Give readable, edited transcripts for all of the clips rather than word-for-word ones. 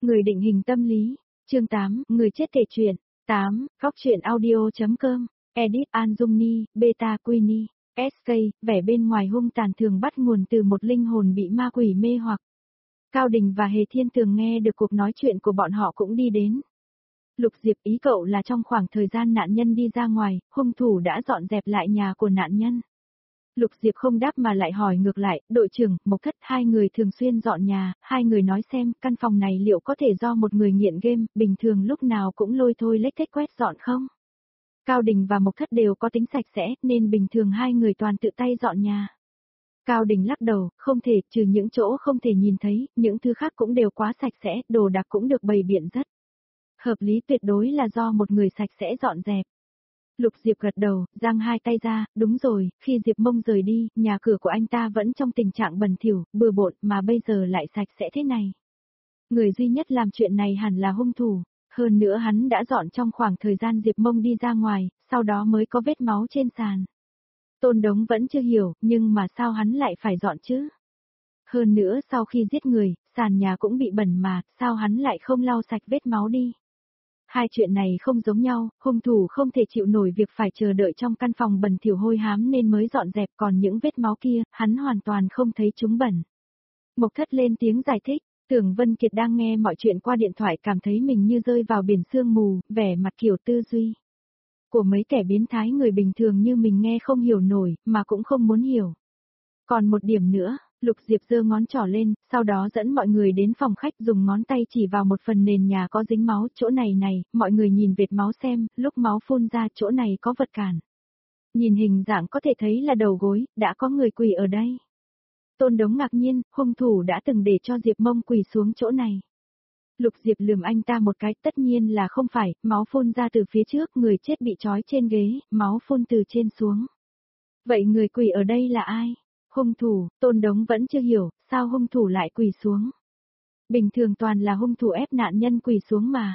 Người định hình tâm lý. Chương 8, người chết kể chuyện. 8, góc truyện audio.com. Edit Anjumni, Beta Queenie. SK, vẻ bên ngoài hung tàn thường bắt nguồn từ một linh hồn bị ma quỷ mê hoặc. Cao Đình và Hề Thiên Tường nghe được cuộc nói chuyện của bọn họ cũng đi đến. Lục Diệp, ý cậu là trong khoảng thời gian nạn nhân đi ra ngoài, hung thủ đã dọn dẹp lại nhà của nạn nhân. Lục Diệp không đáp mà lại hỏi ngược lại, đội trưởng, Mộc Thất, hai người thường xuyên dọn nhà, hai người nói xem, căn phòng này liệu có thể do một người nghiện game, bình thường lúc nào cũng lôi thôi lếch thếch quét dọn không? Cao Đình và Mộc Thất đều có tính sạch sẽ, nên bình thường hai người toàn tự tay dọn nhà. Cao Đình lắc đầu, không thể, trừ những chỗ không thể nhìn thấy, những thứ khác cũng đều quá sạch sẽ, đồ đạc cũng được bày biện rất hợp lý, tuyệt đối là do một người sạch sẽ dọn dẹp. Lục Diệp gật đầu, giang hai tay ra, đúng rồi, khi Diệp Mông rời đi, nhà cửa của anh ta vẫn trong tình trạng bẩn thỉu, bừa bộn, mà bây giờ lại sạch sẽ thế này. Người duy nhất làm chuyện này hẳn là hung thủ, hơn nữa hắn đã dọn trong khoảng thời gian Diệp Mông đi ra ngoài, sau đó mới có vết máu trên sàn. Tôn Đống vẫn chưa hiểu, nhưng mà sao hắn lại phải dọn chứ? Hơn nữa sau khi giết người, sàn nhà cũng bị bẩn mà, sao hắn lại không lau sạch vết máu đi? Hai chuyện này không giống nhau, hung thủ không thể chịu nổi việc phải chờ đợi trong căn phòng bẩn thỉu hôi hám nên mới dọn dẹp, còn những vết máu kia, hắn hoàn toàn không thấy chúng bẩn. Mộc Thất lên tiếng giải thích, Tưởng Vân Kiệt đang nghe mọi chuyện qua điện thoại cảm thấy mình như rơi vào biển sương mù, vẻ mặt kiểu tư duy của mấy kẻ biến thái người bình thường như mình nghe không hiểu nổi, mà cũng không muốn hiểu. Còn một điểm nữa, Lục Diệp giơ ngón trỏ lên, sau đó dẫn mọi người đến phòng khách dùng ngón tay chỉ vào một phần nền nhà có dính máu, chỗ này này, mọi người nhìn vệt máu xem, lúc máu phun ra chỗ này có vật cản. Nhìn hình dạng có thể thấy là đầu gối, đã có người quỳ ở đây. Tôn Đống ngạc nhiên, hung thủ đã từng để cho Diệp Mông quỳ xuống chỗ này. Lục Diệp lườm anh ta một cái, tất nhiên là không phải, máu phun ra từ phía trước, người chết bị trói trên ghế, máu phun từ trên xuống. Vậy người quỳ ở đây là ai? Hung thủ, Tôn Đống vẫn chưa hiểu, sao hung thủ lại quỳ xuống. Bình thường toàn là hung thủ ép nạn nhân quỳ xuống mà.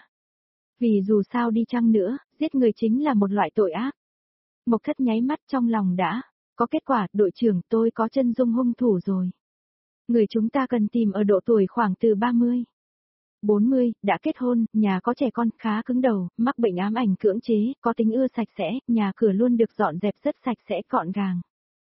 Vì dù sao đi chăng nữa, giết người chính là một loại tội ác. Mộc Thất nháy mắt trong lòng đã có kết quả, đội trưởng, tôi có chân dung hung thủ rồi. Người chúng ta cần tìm ở độ tuổi khoảng từ 30, 40, đã kết hôn, nhà có trẻ con, khá cứng đầu, mắc bệnh ám ảnh cưỡng chế, có tính ưa sạch sẽ, nhà cửa luôn được dọn dẹp rất sạch sẽ gọn gàng.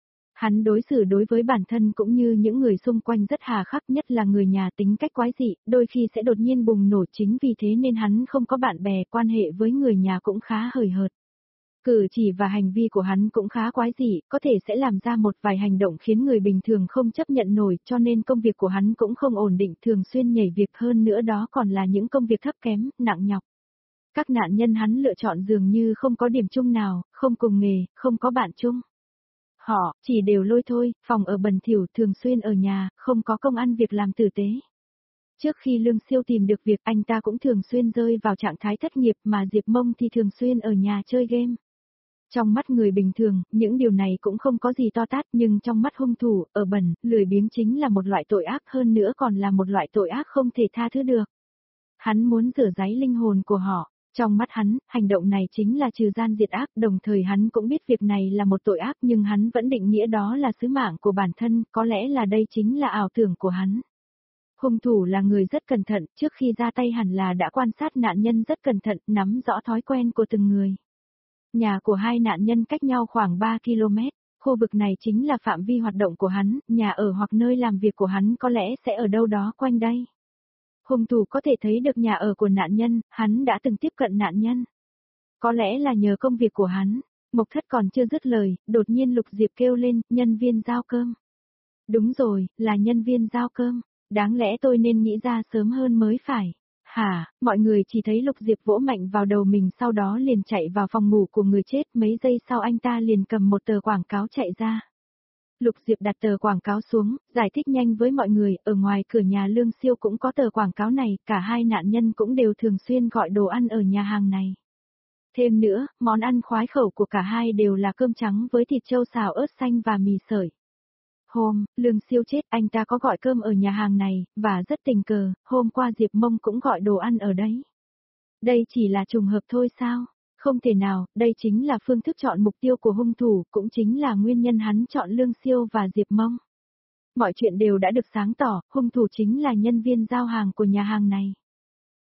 Hắn đối xử đối với bản thân cũng như những người xung quanh rất hà khắc, nhất là người nhà tính cách quái dị, đôi khi sẽ đột nhiên bùng nổ, chính vì thế nên hắn không có bạn bè, quan hệ với người nhà cũng khá hời hợt. Cử chỉ và hành vi của hắn cũng khá quái dị, có thể sẽ làm ra một vài hành động khiến người bình thường không chấp nhận nổi, cho nên công việc của hắn cũng không ổn định, thường xuyên nhảy việc, hơn nữa đó còn là những công việc thấp kém, nặng nhọc. Các nạn nhân hắn lựa chọn dường như không có điểm chung nào, không cùng nghề, không có bạn chung. Họ chỉ đều lôi thôi, phòng ở bẩn thỉu, thường xuyên ở nhà, không có công ăn việc làm tử tế. Trước khi Lương Siêu tìm được việc, anh ta cũng thường xuyên rơi vào trạng thái thất nghiệp, mà Diệp Mông thì thường xuyên ở nhà chơi game. Trong mắt người bình thường, những điều này cũng không có gì to tát, nhưng trong mắt hung thủ, ở bẩn, lười biếng chính là một loại tội ác, hơn nữa còn là một loại tội ác không thể tha thứ được. Hắn muốn rửa ráy linh hồn của họ. Trong mắt hắn, hành động này chính là trừ gian diệt ác, đồng thời hắn cũng biết việc này là một tội ác, nhưng hắn vẫn định nghĩa đó là sứ mạng của bản thân, có lẽ là đây chính là ảo tưởng của hắn. Hung thủ là người rất cẩn thận, trước khi ra tay hẳn là đã quan sát nạn nhân rất cẩn thận, nắm rõ thói quen của từng người. Nhà của hai nạn nhân cách nhau khoảng 3 km, khu vực này chính là phạm vi hoạt động của hắn, nhà ở hoặc nơi làm việc của hắn có lẽ sẽ ở đâu đó quanh đây. Hung thủ có thể thấy được nhà ở của nạn nhân, hắn đã từng tiếp cận nạn nhân. Có lẽ là nhờ công việc của hắn. Mộc Thất còn chưa dứt lời, đột nhiên Lục Diệp kêu lên, nhân viên giao cơm. Đúng rồi, là nhân viên giao cơm. Đáng lẽ tôi nên nghĩ ra sớm hơn mới phải. Hả, mọi người chỉ thấy Lục Diệp vỗ mạnh vào đầu mình, sau đó liền chạy vào phòng ngủ của người chết, mấy giây sau anh ta liền cầm một tờ quảng cáo chạy ra. Lục Diệp đặt tờ quảng cáo xuống, giải thích nhanh với mọi người, ở ngoài cửa nhà Lương Siêu cũng có tờ quảng cáo này, cả hai nạn nhân cũng đều thường xuyên gọi đồ ăn ở nhà hàng này. Thêm nữa, món ăn khoái khẩu của cả hai đều là cơm trắng với thịt trâu xào ớt xanh và mì sợi. Hôm, Lương Siêu chết, anh ta có gọi cơm ở nhà hàng này, và rất tình cờ, hôm qua Diệp Mông cũng gọi đồ ăn ở đấy. Đây chỉ là trùng hợp thôi sao? Không thể nào, đây chính là phương thức chọn mục tiêu của hung thủ, cũng chính là nguyên nhân hắn chọn Lương Siêu và Diệp Mông. Mọi chuyện đều đã được sáng tỏ, hung thủ chính là nhân viên giao hàng của nhà hàng này.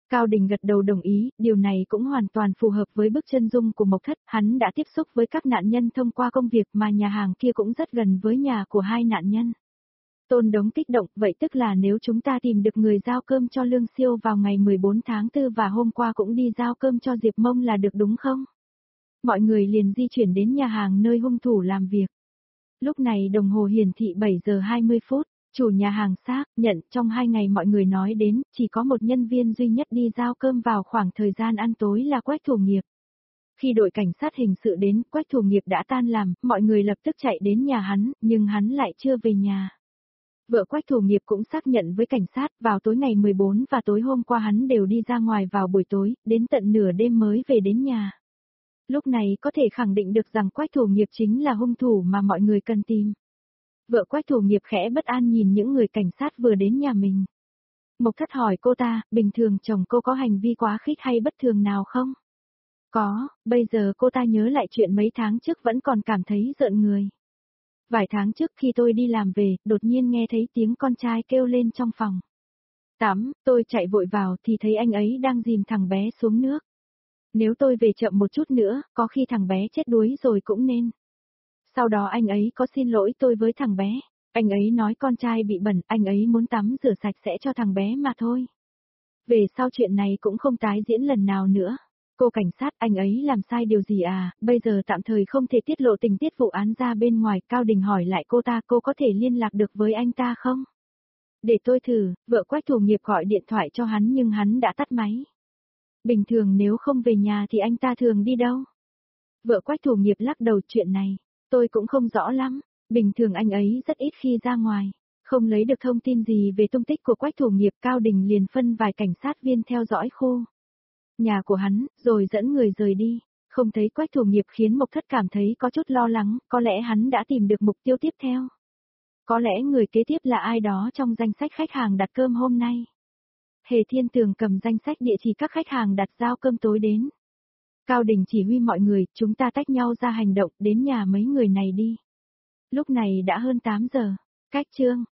Cao Đình gật đầu đồng ý, điều này cũng hoàn toàn phù hợp với bức chân dung của Mộc Thất, hắn đã tiếp xúc với các nạn nhân thông qua công việc mà nhà hàng kia cũng rất gần với nhà của hai nạn nhân. Tôn Đống kích động, vậy tức là nếu chúng ta tìm được người giao cơm cho Lương Siêu vào ngày 14 tháng 4 và hôm qua cũng đi giao cơm cho Diệp Mông là được đúng không? Mọi người liền di chuyển đến nhà hàng nơi hung thủ làm việc. Lúc này đồng hồ hiển thị 7 giờ 20 phút, chủ nhà hàng xác nhận trong 2 ngày mọi người nói đến, chỉ có một nhân viên duy nhất đi giao cơm vào khoảng thời gian ăn tối là Quách Thủ Nghiệp. Khi đội cảnh sát hình sự đến, Quách Thủ Nghiệp đã tan làm, mọi người lập tức chạy đến nhà hắn, nhưng hắn lại chưa về nhà. Vợ Quách Thủ Nghiệp cũng xác nhận với cảnh sát, vào tối ngày 14 và tối hôm qua hắn đều đi ra ngoài vào buổi tối, đến tận nửa đêm mới về đến nhà. Lúc này có thể khẳng định được rằng Quách Thủ Nghiệp chính là hung thủ mà mọi người cần tìm. Vợ Quách Thủ Nghiệp khẽ bất an nhìn những người cảnh sát vừa đến nhà mình. Mộc Thất hỏi cô ta, bình thường chồng cô có hành vi quá khích hay bất thường nào không? Có, bây giờ cô ta nhớ lại chuyện mấy tháng trước vẫn còn cảm thấy rợn người. Vài tháng trước khi tôi đi làm về, đột nhiên nghe thấy tiếng con trai kêu lên trong phòng tắm, tôi chạy vội vào thì thấy anh ấy đang dìm thằng bé xuống nước. Nếu tôi về chậm một chút nữa, có khi thằng bé chết đuối rồi cũng nên. Sau đó anh ấy có xin lỗi tôi với thằng bé. Anh ấy nói con trai bị bẩn, anh ấy muốn tắm rửa sạch sẽ cho thằng bé mà thôi. Về sau chuyện này cũng không tái diễn lần nào nữa. Cô cảnh sát, anh ấy làm sai điều gì à, bây giờ tạm thời không thể tiết lộ tình tiết vụ án ra bên ngoài. Cao Đình hỏi lại cô ta, cô có thể liên lạc được với anh ta không? Để tôi thử, vợ Quách Thủ Nghiệp gọi điện thoại cho hắn nhưng hắn đã tắt máy. Bình thường nếu không về nhà thì anh ta thường đi đâu? Vợ Quách Thủ Nghiệp lắc đầu, chuyện này tôi cũng không rõ lắm, bình thường anh ấy rất ít khi ra ngoài. Không lấy được thông tin gì về tung tích của Quách Thủ Nghiệp, Cao Đình liền phân vài cảnh sát viên theo dõi khu nhà của hắn, rồi dẫn người rời đi. Không thấy Quách Thủ Nghiệp khiến Mộc Thất cảm thấy có chút lo lắng, có lẽ hắn đã tìm được mục tiêu tiếp theo. Có lẽ người kế tiếp là ai đó trong danh sách khách hàng đặt cơm hôm nay. Hề Thiên Tường cầm danh sách địa chỉ các khách hàng đặt giao cơm tối đến. Cao Đình chỉ huy mọi người, chúng ta tách nhau ra hành động, đến nhà mấy người này đi. Lúc này đã hơn 8 giờ. Cách chương